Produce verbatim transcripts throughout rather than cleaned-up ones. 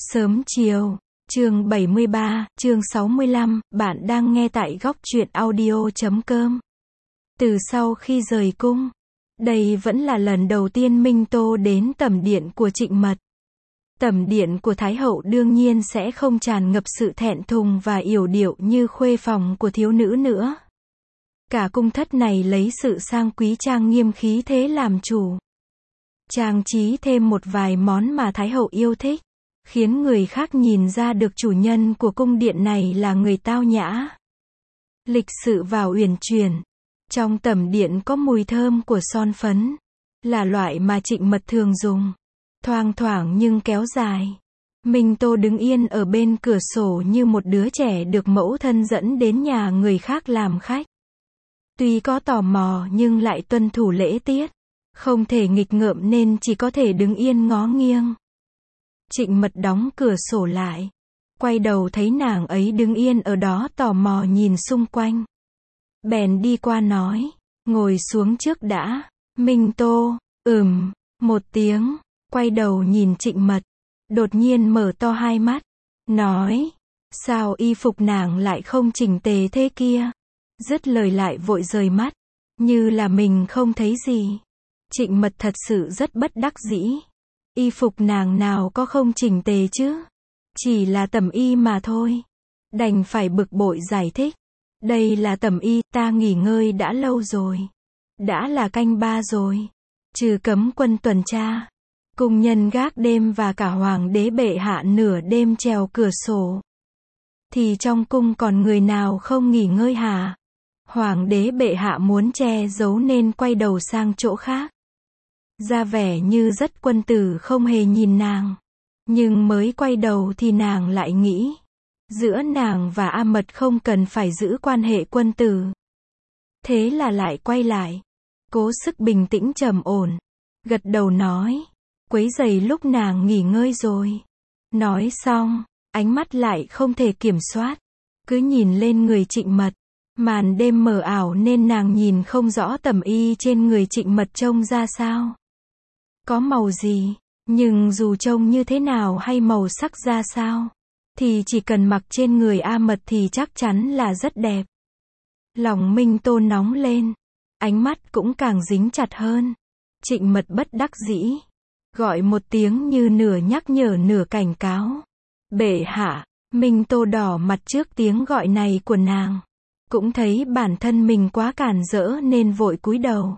Sớm chiều, chương bảy mươi ba, chương sáu mươi lăm, bạn đang nghe tại góc truyện audio chấm com. Từ sau khi rời cung, đây vẫn là lần đầu tiên Minh Tô đến tẩm điện của Trịnh Mật. Tẩm điện của Thái Hậu đương nhiên sẽ không tràn ngập sự thẹn thùng và yểu điệu như khuê phòng của thiếu nữ nữa. Cả cung thất này lấy sự sang quý trang nghiêm khí thế làm chủ. Trang trí thêm một vài món mà Thái Hậu yêu thích, khiến người khác nhìn ra được chủ nhân của cung điện này là người tao nhã, lịch sự và uyển chuyển. Trong tẩm điện có mùi thơm của son phấn, là loại mà Trịnh Mật thường dùng, thoang thoảng nhưng kéo dài. Minh Tô đứng yên ở bên cửa sổ như một đứa trẻ được mẫu thân dẫn đến nhà người khác làm khách. Tuy có tò mò nhưng lại tuân thủ lễ tiết, không thể nghịch ngợm nên chỉ có thể đứng yên ngó nghiêng. Trịnh Mật đóng cửa sổ lại, quay đầu thấy nàng ấy đứng yên ở đó tò mò nhìn xung quanh. Bèn đi qua nói, ngồi xuống trước đã. Minh Tô, ừm, một tiếng, quay đầu nhìn Trịnh Mật, đột nhiên mở to hai mắt, nói, sao y phục nàng lại không chỉnh tề thế kia? Dứt lời lại vội rời mắt, như là mình không thấy gì. Trịnh Mật thật sự rất bất đắc dĩ. Y phục nàng nào có không chỉnh tề chứ? Chỉ là tẩm y mà thôi. Đành phải bực bội giải thích. Đây là tẩm y, ta nghỉ ngơi đã lâu rồi. Đã là canh ba rồi. Trừ cấm quân tuần tra, cung nhân gác đêm và cả hoàng đế bệ hạ nửa đêm trèo cửa sổ, thì trong cung còn người nào không nghỉ ngơi hả? Hoàng đế bệ hạ muốn che giấu nên quay đầu sang chỗ khác, ra vẻ như rất quân tử không hề nhìn nàng. Nhưng mới quay đầu thì nàng lại nghĩ, giữa nàng và A Mật không cần phải giữ quan hệ quân tử. Thế là lại quay lại, cố sức bình tĩnh trầm ổn, gật đầu nói, quấy rầy lúc nàng nghỉ ngơi rồi. Nói xong, ánh mắt lại không thể kiểm soát, cứ nhìn lên người Trịnh Mật. Màn đêm mờ ảo nên nàng nhìn không rõ tẩm y trên người Trịnh Mật trông ra sao, có màu gì, nhưng dù trông như thế nào hay màu sắc ra sao, thì chỉ cần mặc trên người A Mật thì chắc chắn là rất đẹp. Lòng Minh Tô nóng lên, ánh mắt cũng càng dính chặt hơn. Trịnh Mật bất đắc dĩ, gọi một tiếng như nửa nhắc nhở nửa cảnh cáo. Bệ hạ. Minh Tô đỏ mặt trước tiếng gọi này của nàng, cũng thấy bản thân mình quá cản rỡ nên vội cúi đầu.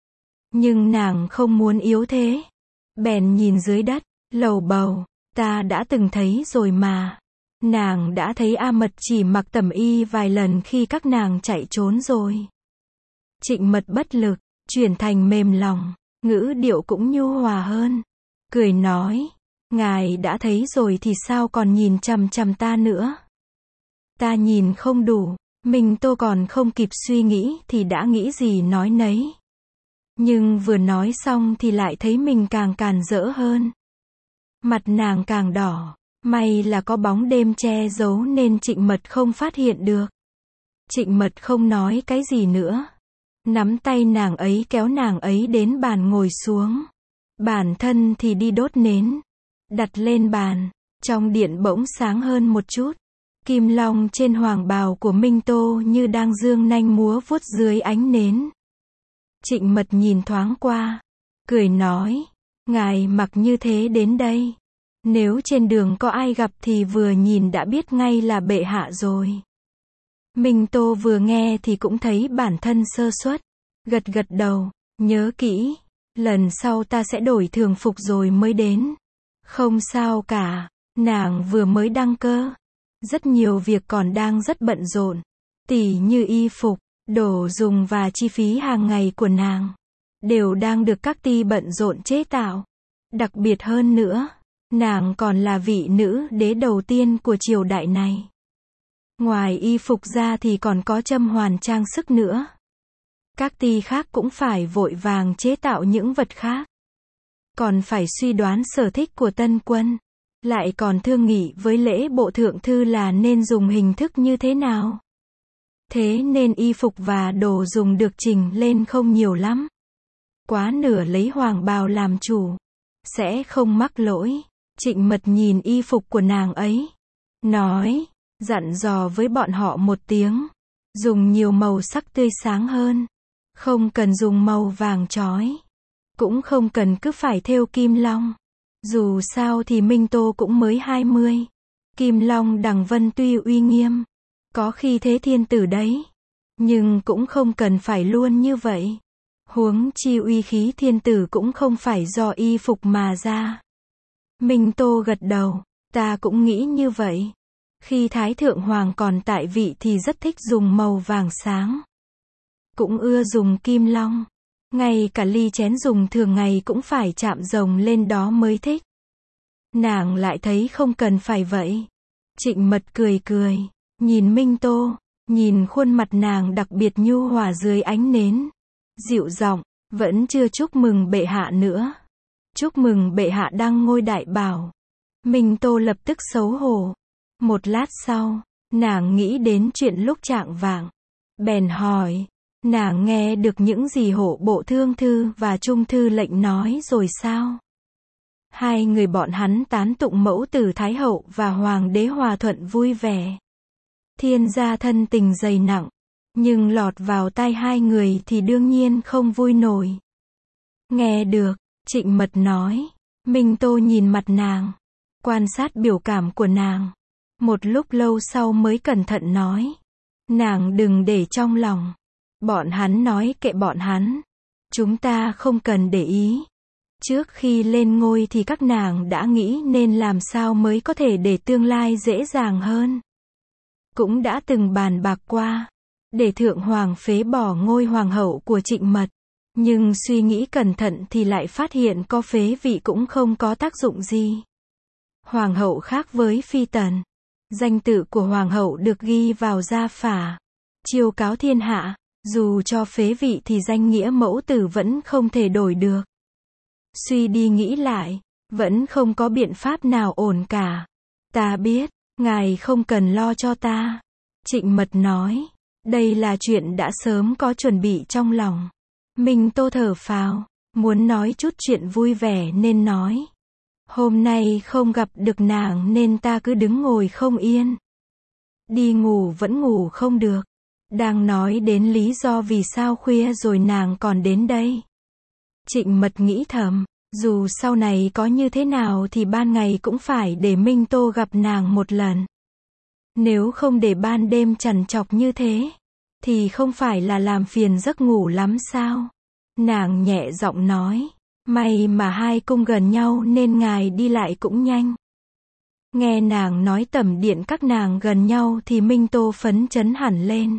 Nhưng nàng không muốn yếu thế, bèn nhìn dưới đất, lầu bầu, ta đã từng thấy rồi mà. Nàng đã thấy A Mật chỉ mặc tẩm y vài lần khi các nàng chạy trốn rồi. Trịnh Mật bất lực, chuyển thành mềm lòng, ngữ điệu cũng nhu hòa hơn, cười nói, ngài đã thấy rồi thì sao còn nhìn chằm chằm ta nữa? Ta nhìn không đủ. Minh Tô còn không kịp suy nghĩ thì đã nghĩ gì nói nấy. Nhưng vừa nói xong thì lại thấy mình càng càn rỡ hơn. Mặt nàng càng đỏ, may là có bóng đêm che giấu nên Trịnh Mật không phát hiện được. Trịnh Mật không nói cái gì nữa, nắm tay nàng ấy kéo nàng ấy đến bàn ngồi xuống. Bản thân thì đi đốt nến, đặt lên bàn, trong điện bỗng sáng hơn một chút. Kim long trên hoàng bào của Minh Tô như đang dương nanh múa vuốt dưới ánh nến. Trịnh Mật nhìn thoáng qua, cười nói, ngài mặc như thế đến đây, nếu trên đường có ai gặp thì vừa nhìn đã biết ngay là bệ hạ rồi. Minh Tô vừa nghe thì cũng thấy bản thân sơ suất, gật gật đầu, nhớ kỹ, lần sau ta sẽ đổi thường phục rồi mới đến. Không sao cả, nàng vừa mới đăng cơ, rất nhiều việc còn đang rất bận rộn, tỉ như y phục, đồ dùng và chi phí hàng ngày của nàng, đều đang được các ty bận rộn chế tạo. Đặc biệt hơn nữa, nàng còn là vị nữ đế đầu tiên của triều đại này. Ngoài y phục ra thì còn có châm hoàn trang sức nữa. Các ty khác cũng phải vội vàng chế tạo những vật khác. Còn phải suy đoán sở thích của tân quân. Lại còn thương nghị với lễ bộ thượng thư là nên dùng hình thức như thế nào. Thế nên y phục và đồ dùng được chỉnh lên không nhiều lắm. Quá nửa lấy hoàng bào làm chủ, sẽ không mắc lỗi. Trịnh Mật nhìn y phục của nàng ấy, nói, dặn dò với bọn họ một tiếng, dùng nhiều màu sắc tươi sáng hơn, không cần dùng màu vàng chói, cũng không cần cứ phải thêu kim long. Dù sao thì Minh Tô cũng mới hai mươi. Kim long đằng vân tuy uy nghiêm, có khi thế thiên tử đấy, nhưng cũng không cần phải luôn như vậy. Huống chi uy khí thiên tử cũng không phải do y phục mà ra. Minh Tô gật đầu, ta cũng nghĩ như vậy. Khi Thái Thượng Hoàng còn tại vị thì rất thích dùng màu vàng sáng. Cũng ưa dùng kim long. Ngay cả ly chén dùng thường ngày cũng phải chạm rồng lên đó mới thích. Nàng lại thấy không cần phải vậy. Trịnh Mật cười cười, nhìn Minh Tô, nhìn khuôn mặt nàng đặc biệt nhu hòa dưới ánh nến. Dịu giọng, vẫn chưa chúc mừng bệ hạ nữa. Chúc mừng bệ hạ đăng ngôi đại bảo. Minh Tô lập tức xấu hổ. Một lát sau, nàng nghĩ đến chuyện lúc trạng vạng. Bèn hỏi, nàng nghe được những gì hộ bộ thương thư và trung thư lệnh nói rồi sao? Hai người bọn hắn tán tụng mẫu tử Thái hậu và hoàng đế hòa thuận vui vẻ. Thiên gia thân tình dày nặng, nhưng lọt vào tai hai người thì đương nhiên không vui nổi. Nghe được, Trịnh Mật nói. Minh Tô nhìn mặt nàng, quan sát biểu cảm của nàng. Một lúc lâu sau mới cẩn thận nói, nàng đừng để trong lòng. Bọn hắn nói kệ bọn hắn, chúng ta không cần để ý. Trước khi lên ngôi thì các nàng đã nghĩ nên làm sao mới có thể để tương lai dễ dàng hơn. Cũng đã từng bàn bạc qua, để Thượng Hoàng phế bỏ ngôi hoàng hậu của Trịnh Mật. Nhưng suy nghĩ cẩn thận thì lại phát hiện có phế vị cũng không có tác dụng gì. Hoàng hậu khác với phi tần. Danh tự của hoàng hậu được ghi vào gia phả, chiêu cáo thiên hạ, dù cho phế vị thì danh nghĩa mẫu tử vẫn không thể đổi được. Suy đi nghĩ lại, vẫn không có biện pháp nào ổn cả. Ta biết, ngài không cần lo cho ta. Trịnh Mật nói, đây là chuyện đã sớm có chuẩn bị trong lòng. Minh Tô thở phào, muốn nói chút chuyện vui vẻ nên nói. Hôm nay không gặp được nàng nên ta cứ đứng ngồi không yên. Đi ngủ vẫn ngủ không được. Đang nói đến lý do vì sao khuya rồi nàng còn đến đây. Trịnh Mật nghĩ thầm, dù sau này có như thế nào thì ban ngày cũng phải để Minh Tô gặp nàng một lần. Nếu không để ban đêm trằn trọc như thế, thì không phải là làm phiền giấc ngủ lắm sao? Nàng nhẹ giọng nói, may mà hai cung gần nhau nên ngài đi lại cũng nhanh. Nghe nàng nói tẩm điện các nàng gần nhau thì Minh Tô phấn chấn hẳn lên.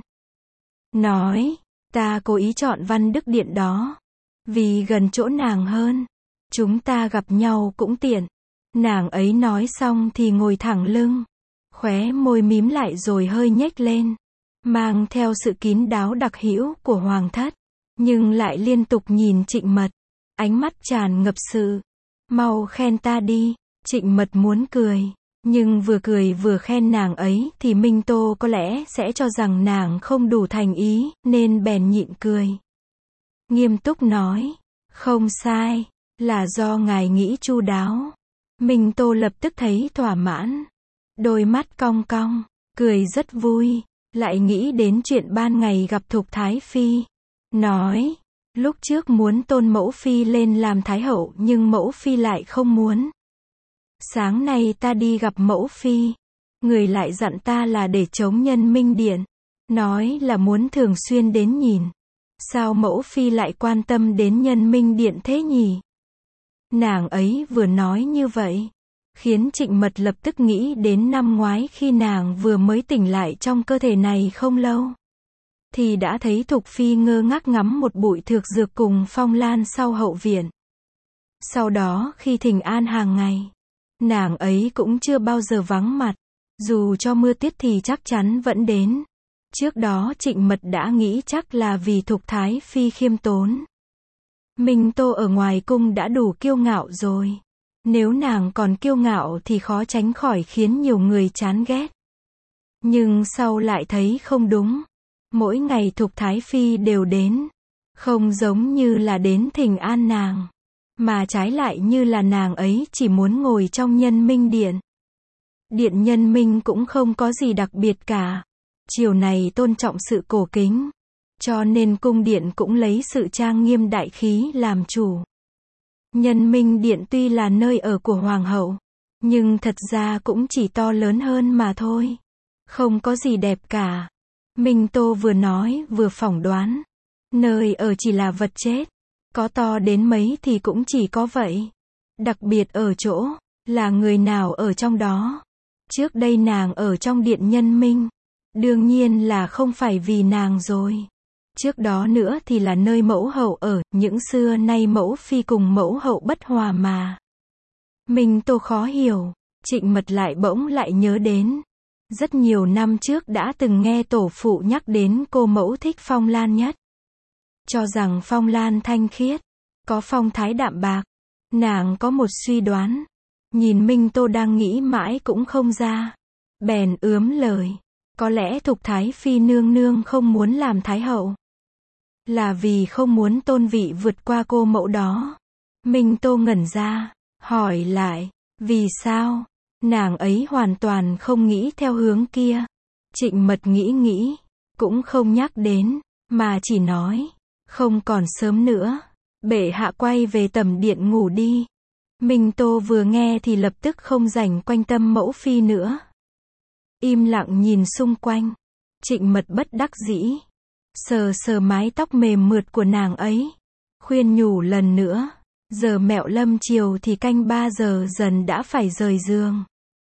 Nói, ta cố ý chọn Văn Đức Điện đó, vì gần chỗ nàng hơn. Chúng ta gặp nhau cũng tiện. Nàng ấy nói xong thì ngồi thẳng lưng, khóe môi mím lại rồi hơi nhếch lên, mang theo sự kín đáo đặc hữu của hoàng thất, nhưng lại liên tục nhìn Trịnh Mật, ánh mắt tràn ngập sự. Mau khen ta đi. Trịnh Mật muốn cười, nhưng vừa cười vừa khen nàng ấy thì Minh Tô có lẽ sẽ cho rằng nàng không đủ thành ý, nên bèn nhịn cười. Nghiêm túc nói, không sai, là do ngài nghĩ chu đáo. Minh Tô lập tức thấy thỏa mãn, đôi mắt cong cong, cười rất vui, lại nghĩ đến chuyện ban ngày gặp Thục Thái Phi. Nói, lúc trước muốn tôn mẫu phi lên làm thái hậu nhưng mẫu phi lại không muốn. Sáng nay ta đi gặp mẫu phi, người lại dặn ta là để chống Nhân Minh Điện, nói là muốn thường xuyên đến nhìn. Sao mẫu phi lại quan tâm đến Nhân Minh Điện thế nhỉ? Nàng ấy vừa nói như vậy, khiến Trịnh Mật lập tức nghĩ đến năm ngoái khi nàng vừa mới tỉnh lại trong cơ thể này không lâu. Thì đã thấy Thục Phi ngơ ngác ngắm một bụi thược dược cùng phong lan sau hậu viện. Sau đó khi thỉnh an hàng ngày, nàng ấy cũng chưa bao giờ vắng mặt, dù cho mưa tiết thì chắc chắn vẫn đến. Trước đó Trịnh Mật đã nghĩ chắc là vì Thục Thái Phi khiêm tốn. Minh Tô ở ngoài cung đã đủ kiêu ngạo rồi. Nếu nàng còn kiêu ngạo thì khó tránh khỏi khiến nhiều người chán ghét. Nhưng sau lại thấy không đúng. Mỗi ngày Thục Thái Phi đều đến, không giống như là đến thỉnh an nàng. mà trái lại như là nàng ấy chỉ muốn ngồi trong Nhân Minh Điện. Điện Nhân Minh cũng không có gì đặc biệt cả. Triều này tôn trọng sự cổ kính, cho nên cung điện cũng lấy sự trang nghiêm đại khí làm chủ. Nhân Minh Điện tuy là nơi ở của hoàng hậu, nhưng thật ra cũng chỉ to lớn hơn mà thôi. Không có gì đẹp cả. Minh Tô vừa nói vừa phỏng đoán. Nơi ở chỉ là vật chết. Có to đến mấy thì cũng chỉ có vậy. Đặc biệt ở chỗ, là người nào ở trong đó. Trước đây nàng ở trong điện Nhân Minh. Đương nhiên là không phải vì nàng rồi. Trước đó nữa thì là nơi mẫu hậu ở, những xưa nay mẫu phi cùng mẫu hậu bất hòa mà. Minh Tô khó hiểu, Trịnh Mật lại bỗng lại nhớ đến. Rất nhiều năm trước đã từng nghe tổ phụ nhắc đến cô mẫu thích Phong Lan nhất. Cho rằng Phong Lan thanh khiết, có phong thái đạm bạc. Nàng có một suy đoán. Nhìn Minh Tô đang nghĩ mãi cũng không ra. Bèn ướm lời. Có lẽ Thục Thái Phi nương nương không muốn làm Thái hậu. Là vì không muốn tôn vị vượt qua cô mẫu đó. Minh Tô ngẩn ra, hỏi lại, vì sao? Nàng ấy hoàn toàn không nghĩ theo hướng kia. Trịnh Mật nghĩ nghĩ, cũng không nhắc đến, mà chỉ nói, không còn sớm nữa. Bệ hạ quay về tẩm điện ngủ đi. Minh Tô vừa nghe thì lập tức không rảnh quanh tâm mẫu phi nữa. Im lặng nhìn xung quanh. Trịnh Mật bất đắc dĩ. Sờ sờ mái tóc mềm mượt của nàng ấy. Khuyên nhủ lần nữa. Giờ mẹo lâm chiều thì canh ba giờ dần đã phải rời giường.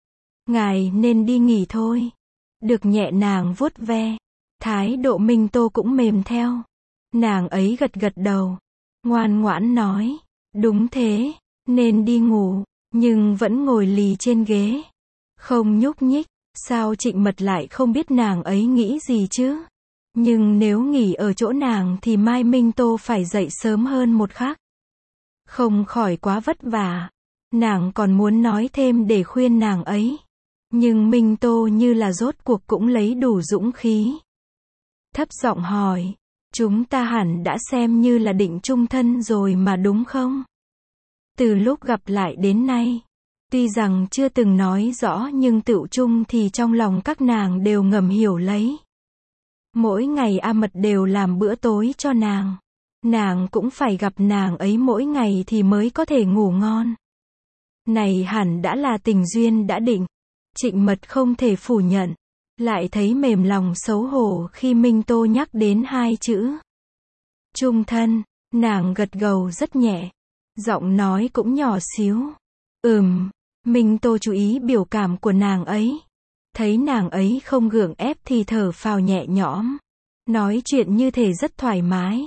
Ngài nên đi nghỉ thôi. Được nhẹ nàng vuốt ve. Thái độ Minh Tô cũng mềm theo. Nàng ấy gật gật đầu. Ngoan ngoãn nói. Đúng thế, nên đi ngủ. Nhưng vẫn ngồi lì trên ghế. Không nhúc nhích. Sao Trịnh Mật lại không biết nàng ấy nghĩ gì chứ? Nhưng nếu nghỉ ở chỗ nàng thì mai Minh Tô phải dậy sớm hơn một khắc. Không khỏi quá vất vả. Nàng còn muốn nói thêm để khuyên nàng ấy. Nhưng Minh Tô như là rốt cuộc cũng lấy đủ dũng khí. Thấp giọng hỏi. Chúng ta hẳn đã xem như là định chung thân rồi mà đúng không? Từ lúc gặp lại đến nay. Tuy rằng chưa từng nói rõ nhưng tựu chung thì trong lòng các nàng đều ngầm hiểu lấy. Mỗi ngày A Mật đều làm bữa tối cho nàng. Nàng cũng phải gặp nàng ấy mỗi ngày thì mới có thể ngủ ngon. Này hẳn đã là tình duyên đã định. Trịnh Mật không thể phủ nhận. Lại thấy mềm lòng xấu hổ khi Minh Tô nhắc đến hai chữ. Chung thân, nàng gật gđầu rất nhẹ. Giọng nói cũng nhỏ xíu. Ừm, Minh Tô chú ý biểu cảm của nàng ấy. Thấy nàng ấy không gượng ép thì thở phào nhẹ nhõm. Nói chuyện như thể rất thoải mái.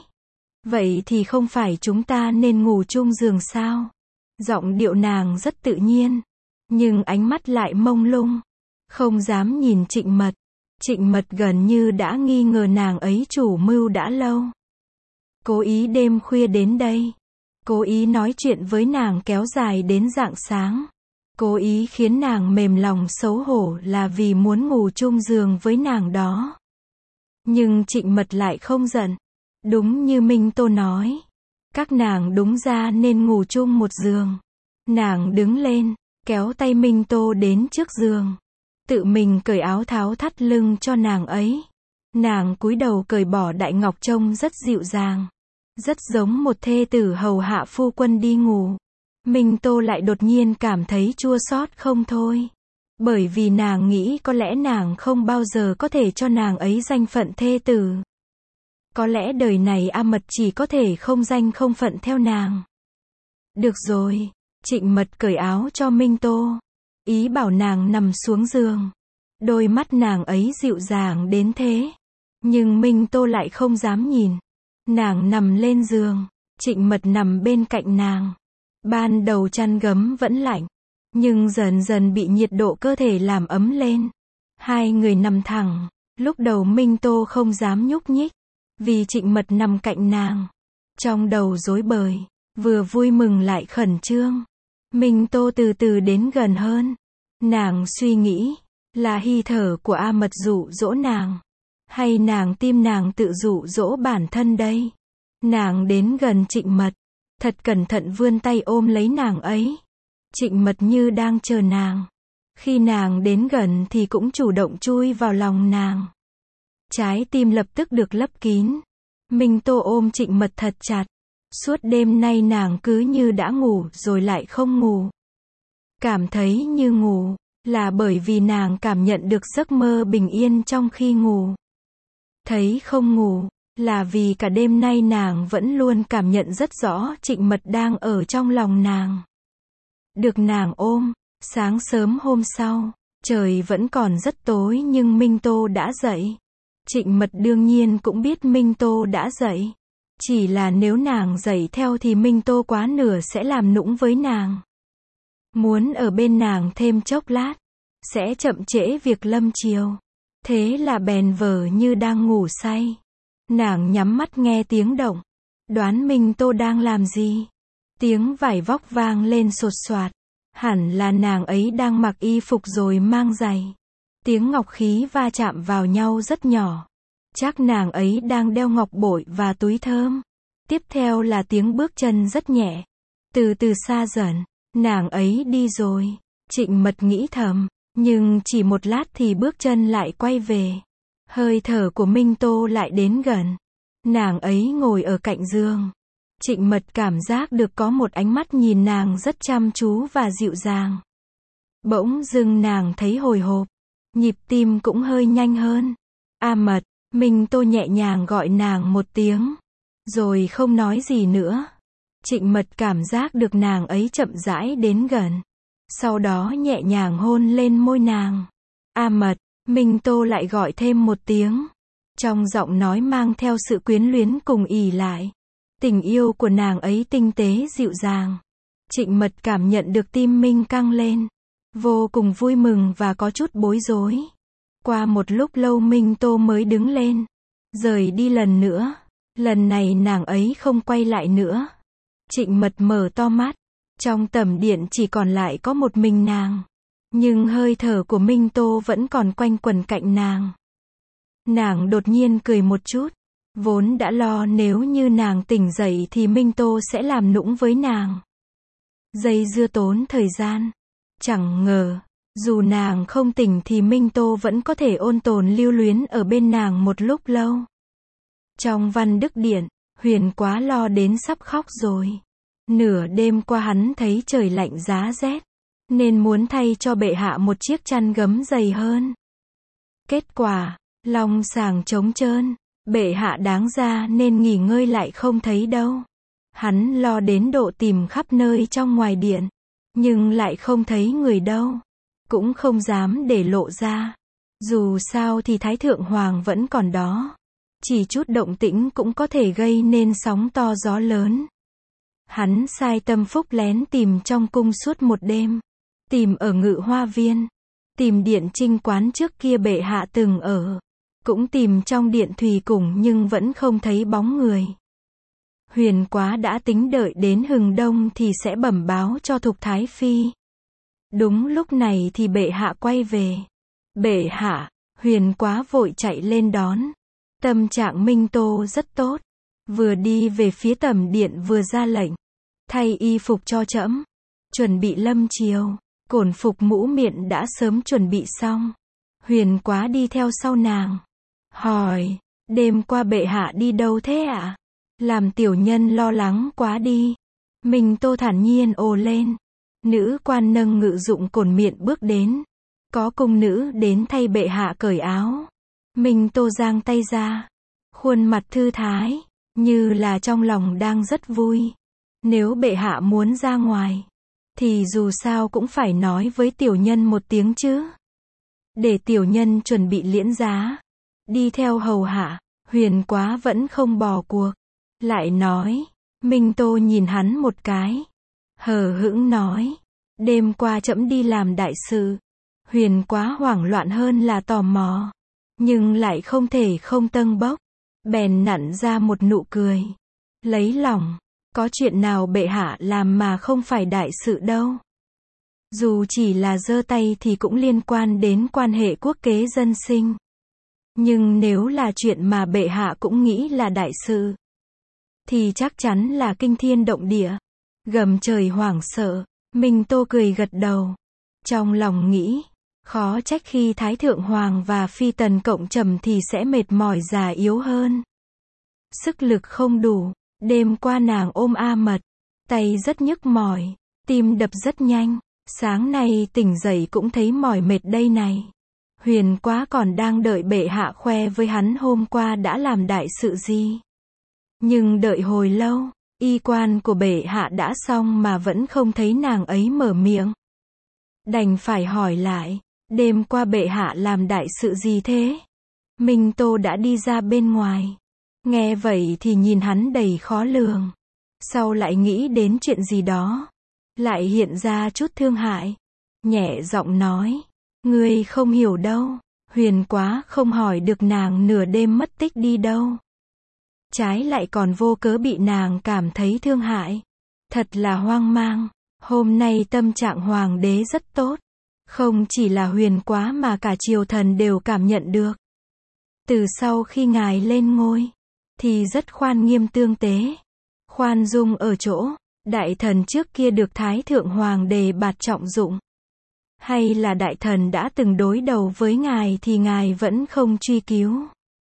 Vậy thì không phải chúng ta nên ngủ chung giường sao? Giọng điệu nàng rất tự nhiên. Nhưng ánh mắt lại mông lung. Không dám nhìn Trịnh Mật. Trịnh Mật gần như đã nghi ngờ nàng ấy chủ mưu đã lâu. Cố ý đêm khuya đến đây. Cố ý nói chuyện với nàng kéo dài đến rạng sáng. Cố ý khiến nàng mềm lòng xấu hổ là vì muốn ngủ chung giường với nàng đó. Nhưng Trịnh Mật lại không giận. Đúng như Minh Tô nói. Các nàng đúng ra nên ngủ chung một giường. Nàng đứng lên, kéo tay Minh Tô đến trước giường. Tự mình cởi áo tháo thắt lưng cho nàng ấy. Nàng cúi đầu cởi bỏ đại ngọc trông rất dịu dàng. Rất giống một thê tử hầu hạ phu quân đi ngủ. Minh Tô lại đột nhiên cảm thấy chua xót không thôi. Bởi vì nàng nghĩ có lẽ nàng không bao giờ có thể cho nàng ấy danh phận thê tử. Có lẽ đời này A Mật chỉ có thể không danh không phận theo nàng. Được rồi, Trịnh Mật cởi áo cho Minh Tô. Ý bảo nàng nằm xuống giường. Đôi mắt nàng ấy dịu dàng đến thế. Nhưng Minh Tô lại không dám nhìn. Nàng nằm lên giường. Trịnh Mật nằm bên cạnh nàng. Ban đầu chăn gấm vẫn lạnh. Nhưng dần dần bị nhiệt độ cơ thể làm ấm lên. Hai người nằm thẳng. Lúc đầu Minh Tô không dám nhúc nhích. Vì Trịnh Mật nằm cạnh nàng. Trong đầu rối bời. Vừa vui mừng lại khẩn trương. Minh Tô từ từ đến gần hơn. Nàng suy nghĩ. Là hy thở của A Mật dụ dỗ nàng. Hay nàng tim nàng tự dụ dỗ bản thân đây. Nàng đến gần Trịnh Mật. thật cẩn thận vươn tay ôm lấy nàng ấy. Trịnh Mật như đang chờ nàng. Khi nàng đến gần thì cũng chủ động chui vào lòng nàng. Trái tim lập tức được lấp kín. Minh Tô ôm Trịnh Mật thật chặt. Suốt đêm nay nàng cứ như đã ngủ rồi lại không ngủ. Cảm thấy như ngủ, là bởi vì nàng cảm nhận được giấc mơ bình yên trong khi ngủ. Thấy không ngủ, là vì cả đêm nay nàng vẫn luôn cảm nhận rất rõ Trịnh Mật đang ở trong lòng nàng. Được nàng ôm, sáng sớm hôm sau, trời vẫn còn rất tối nhưng Minh Tô đã dậy. Trịnh Mật đương nhiên cũng biết Minh Tô đã dậy. Chỉ là nếu nàng dậy theo thì Minh Tô quá nửa sẽ làm nũng với nàng. Muốn ở bên nàng thêm chốc lát, sẽ chậm trễ việc lâm chiều. Thế là bèn vờ như đang ngủ say. Nàng nhắm mắt nghe tiếng động. Đoán Minh Tô đang làm gì? Tiếng vải vóc vang lên sột soạt. Hẳn là nàng ấy đang mặc y phục rồi mang giày. Tiếng ngọc khí va chạm vào nhau rất nhỏ. Chắc nàng ấy đang đeo ngọc bội và túi thơm. Tiếp theo là tiếng bước chân rất nhẹ. Từ từ xa dần, nàng ấy đi rồi. Trịnh Mật nghĩ thầm, nhưng chỉ một lát thì bước chân lại quay về. Hơi thở của Minh Tô lại đến gần. Nàng ấy ngồi ở cạnh giường. Trịnh Mật cảm giác được có một ánh mắt nhìn nàng rất chăm chú và dịu dàng. Bỗng dưng nàng thấy hồi hộp. Nhịp tim cũng hơi nhanh hơn. A Mật, Minh Tô nhẹ nhàng gọi nàng một tiếng. Rồi không nói gì nữa. Trịnh Mật cảm giác được nàng ấy chậm rãi đến gần. Sau đó nhẹ nhàng hôn lên môi nàng. A Mật, Minh Tô lại gọi thêm một tiếng. Trong giọng nói mang theo sự quyến luyến cùng ỉ lại. Tình yêu của nàng ấy tinh tế dịu dàng. Trịnh Mật cảm nhận được tim Minh căng lên. Vô cùng vui mừng và có chút bối rối. Qua một lúc lâu Minh Tô mới đứng lên. Rời đi lần nữa. Lần này nàng ấy không quay lại nữa. Trịnh Mật mở to mắt. Trong tầm điện chỉ còn lại có một mình nàng. Nhưng hơi thở của Minh Tô vẫn còn quanh quẩn cạnh nàng. Nàng đột nhiên cười một chút. Vốn đã lo nếu như nàng tỉnh dậy thì Minh Tô sẽ làm nũng với nàng. Dây dưa tốn thời gian. Chẳng ngờ, dù nàng không tỉnh thì Minh Tô vẫn có thể ôn tồn lưu luyến ở bên nàng một lúc lâu. Trong Văn Đức Điện, Huyền Quá lo đến sắp khóc rồi. Nửa đêm qua hắn thấy trời lạnh giá rét, nên muốn thay cho bệ hạ một chiếc chăn gấm dày hơn. Kết quả, long sàng trống trơn, bệ hạ đáng ra nên nghỉ ngơi lại không thấy đâu. Hắn lo đến độ tìm khắp nơi trong ngoài điện, nhưng lại không thấy người đâu. Cũng không dám để lộ ra. Dù sao thì Thái Thượng Hoàng vẫn còn đó. Chỉ chút động tĩnh cũng có thể gây nên sóng to gió lớn. Hắn sai Tâm Phúc lén tìm trong cung suốt một đêm. Tìm ở Ngự Hoa Viên. Tìm điện Trinh Quán trước kia bệ hạ từng ở. Cũng tìm trong điện Thùy Cung nhưng vẫn không thấy bóng người. Huyền Quá đã tính đợi đến hừng đông thì sẽ bẩm báo cho Thục Thái Phi. Đúng lúc này thì bệ hạ quay về. Bệ hạ, Huyền Quá vội chạy lên đón. Tâm trạng Minh Tô rất tốt. Vừa đi về phía tầm điện vừa ra lệnh. Thay y phục cho trẫm. Chuẩn bị lâm chiều. Cổn phục mũ miện đã sớm chuẩn bị xong. Huyền Quá đi theo sau nàng. Hỏi, đêm qua bệ hạ đi đâu thế ạ? À? Làm tiểu nhân lo lắng quá đi. Minh Tô thản nhiên ồ lên. Nữ quan nâng ngự dụng cổn miện bước đến. Có cung nữ đến thay bệ hạ cởi áo. Minh Tô giang tay ra. Khuôn mặt thư thái, như là trong lòng đang rất vui. Nếu bệ hạ muốn ra ngoài, thì dù sao cũng phải nói với tiểu nhân một tiếng chứ. Để tiểu nhân chuẩn bị liễn giá. Đi theo hầu hạ, Huyền Quá vẫn không bỏ cuộc. Lại nói, Minh Tô nhìn hắn một cái. Hờ hững nói, đêm qua trẫm đi làm đại sự. Huyền Quá hoảng loạn hơn là tò mò. Nhưng lại không thể không tâng bốc. Bèn nặn ra một nụ cười. Lấy lòng, có chuyện nào bệ hạ làm mà không phải đại sự đâu. Dù chỉ là giơ tay thì cũng liên quan đến quan hệ quốc kế dân sinh. Nhưng nếu là chuyện mà bệ hạ cũng nghĩ là đại sự, thì chắc chắn là kinh thiên động địa, gầm trời hoảng sợ. Minh Tô cười gật đầu, trong lòng nghĩ, khó trách khi Thái Thượng Hoàng và Phi Tần cộng trầm thì sẽ mệt mỏi già yếu hơn. Sức lực không đủ, đêm qua nàng ôm A Mật, tay rất nhức mỏi, tim đập rất nhanh, sáng nay tỉnh dậy cũng thấy mỏi mệt đây này. Huyền Quá còn đang đợi bệ hạ khoe với hắn hôm qua đã làm đại sự gì. Nhưng đợi hồi lâu, y quan của bệ hạ đã xong mà vẫn không thấy nàng ấy mở miệng. Đành phải hỏi lại, đêm qua bệ hạ làm đại sự gì thế? Minh Tô đã đi ra bên ngoài. Nghe vậy thì nhìn hắn đầy khó lường. Sau lại nghĩ đến chuyện gì đó, lại hiện ra chút thương hại. Nhẹ giọng nói, ngươi không hiểu đâu, Huyền Quá không hỏi được nàng nửa đêm mất tích đi đâu. Trái lại còn vô cớ bị nàng cảm thấy thương hại. Thật là hoang mang. Hôm nay tâm trạng hoàng đế rất tốt. Không chỉ là Huyền Quá mà cả triều thần đều cảm nhận được. Từ sau khi ngài lên ngôi, thì rất khoan nghiêm tương tế. Khoan dung ở chỗ, đại thần trước kia được Thái Thượng Hoàng đề bạt trọng dụng. Hay là đại thần đã từng đối đầu với ngài thì ngài vẫn không truy cứu.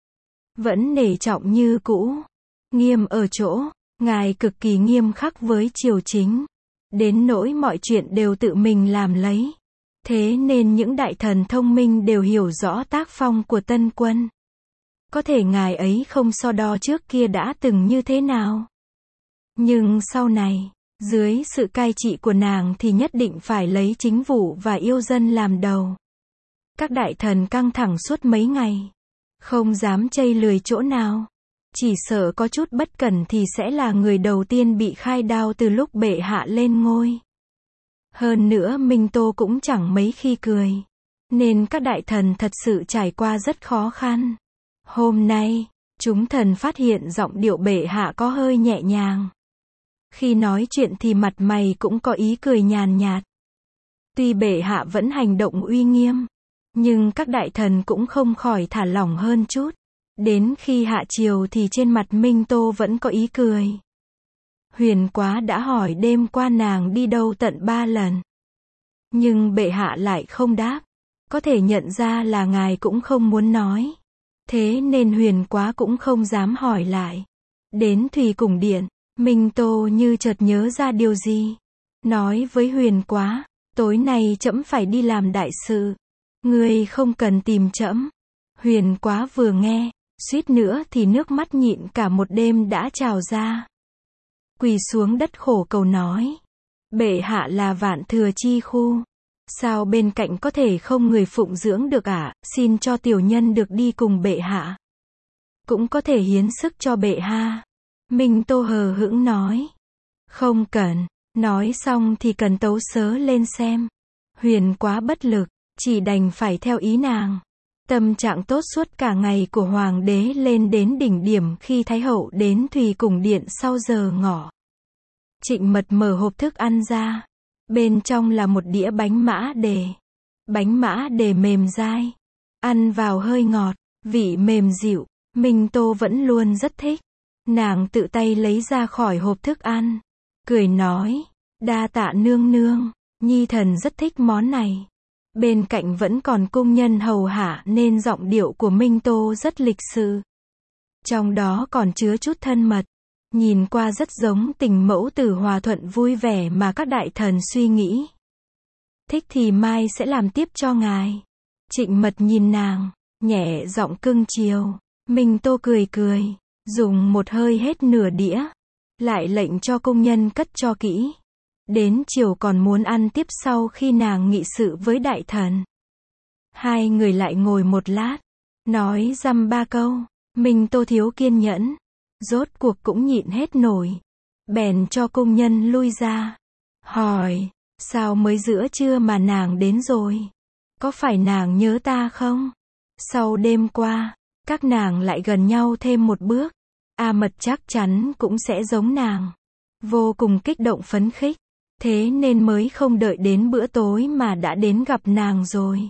Vẫn nể trọng như cũ. Nghiêm ở chỗ, ngài cực kỳ nghiêm khắc với triều chính. Đến nỗi mọi chuyện đều tự mình làm lấy. Thế nên những đại thần thông minh đều hiểu rõ tác phong của tân quân. Có thể ngài ấy không so đo trước kia đã từng như thế nào. Nhưng sau này, dưới sự cai trị của nàng thì nhất định phải lấy chính vụ và yêu dân làm đầu. Các đại thần căng thẳng suốt mấy ngày. Không dám chây lười chỗ nào. Chỉ sợ có chút bất cẩn thì sẽ là người đầu tiên bị khai đao từ lúc bệ hạ lên ngôi. Hơn nữa Minh Tô cũng chẳng mấy khi cười. Nên các đại thần thật sự trải qua rất khó khăn. Hôm nay, chúng thần phát hiện giọng điệu bệ hạ có hơi nhẹ nhàng. Khi nói chuyện thì mặt mày cũng có ý cười nhàn nhạt. Tuy bệ hạ vẫn hành động uy nghiêm, nhưng các đại thần cũng không khỏi thả lỏng hơn chút. Đến khi hạ triều thì trên mặt Minh Tô vẫn có ý cười. Huyền Quá đã hỏi đêm qua nàng đi đâu tận ba lần. Nhưng bệ hạ lại không đáp. Có thể nhận ra là ngài cũng không muốn nói. Thế nên Huyền Quá cũng không dám hỏi lại. Đến Thủy Cung Điện, Minh Tô như chợt nhớ ra điều gì. Nói với Huyền Quá, tối nay trẫm phải đi làm đại sự. Ngươi không cần tìm trẫm. Huyền Quá vừa nghe, suýt nữa thì nước mắt nhịn cả một đêm đã trào ra. Quỳ xuống đất khổ cầu nói. Bệ hạ là vạn thừa chi khu. Sao bên cạnh có thể không người phụng dưỡng được ạ? À? Xin cho tiểu nhân được đi cùng bệ hạ. Cũng có thể hiến sức cho bệ hạ. Minh Tô hờ hững nói. Không cần. Nói xong thì cần tấu sớ lên xem. Huyền Quá bất lực, chỉ đành phải theo ý nàng. Tâm trạng tốt suốt cả ngày của hoàng đế lên đến đỉnh điểm khi Thái hậu đến Thủy Cung Điện sau giờ ngọ. Trịnh Mật mở hộp thức ăn ra. Bên trong là một đĩa bánh mã đề. Bánh mã đề mềm dai. Ăn vào hơi ngọt, vị mềm dịu. Minh Tô vẫn luôn rất thích. Nàng tự tay lấy ra khỏi hộp thức ăn. Cười nói, đa tạ nương nương, nhi thần rất thích món này. Bên cạnh vẫn còn cung nhân hầu hạ nên giọng điệu của Minh Tô rất lịch sự. Trong đó còn chứa chút thân mật. Nhìn qua rất giống tình mẫu tử hòa thuận vui vẻ mà các đại thần suy nghĩ. Thích thì mai sẽ làm tiếp cho ngài. Trịnh Mật nhìn nàng, nhẹ giọng cưng chiều. Minh Tô cười cười, dùng một hơi hết nửa đĩa. Lại lệnh cho công nhân cất cho kỹ. Đến chiều còn muốn ăn tiếp sau khi nàng nghị sự với đại thần. Hai người lại ngồi một lát, nói dăm ba câu. Minh Tô thiếu kiên nhẫn, rốt cuộc cũng nhịn hết nổi. Bèn cho công nhân lui ra. Hỏi, sao mới giữa trưa mà nàng đến rồi? Có phải nàng nhớ ta không? Sau đêm qua, các nàng lại gần nhau thêm một bước. A Mật chắc chắn cũng sẽ giống nàng. Vô cùng kích động phấn khích. Thế nên mới không đợi đến bữa tối mà đã đến gặp nàng rồi.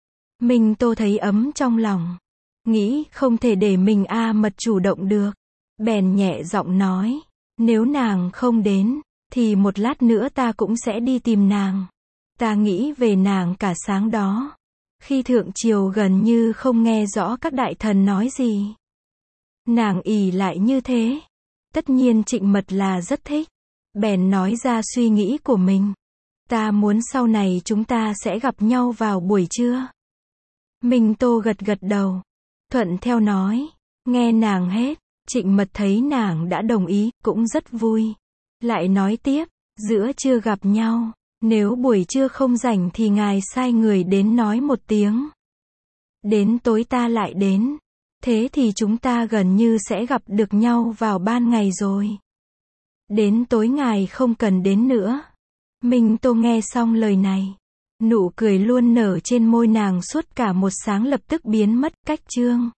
Minh Tô thấy ấm trong lòng. Nghĩ không thể để mình A Mật chủ động được. Bèn nhẹ giọng nói, nếu nàng không đến, thì một lát nữa ta cũng sẽ đi tìm nàng. Ta nghĩ về nàng cả sáng đó. Khi thượng triều gần như không nghe rõ các đại thần nói gì. Nàng ỷ lại như thế. Tất nhiên Trịnh Mật là rất thích. Bèn nói ra suy nghĩ của mình. Ta muốn sau này chúng ta sẽ gặp nhau vào buổi trưa. Minh Tô gật gật đầu. Thuận theo nói. Nghe nàng hết. Trịnh Mật thấy nàng đã đồng ý, cũng rất vui. Lại nói tiếp. Giữa trưa gặp nhau. Nếu buổi trưa không rảnh thì ngài sai người đến nói một tiếng. Đến tối ta lại đến. Thế thì chúng ta gần như sẽ gặp được nhau vào ban ngày rồi. Đến tối ngài không cần đến nữa. Minh Tô nghe xong lời này. Nụ cười luôn nở trên môi nàng suốt cả một sáng lập tức biến mất. Cách chương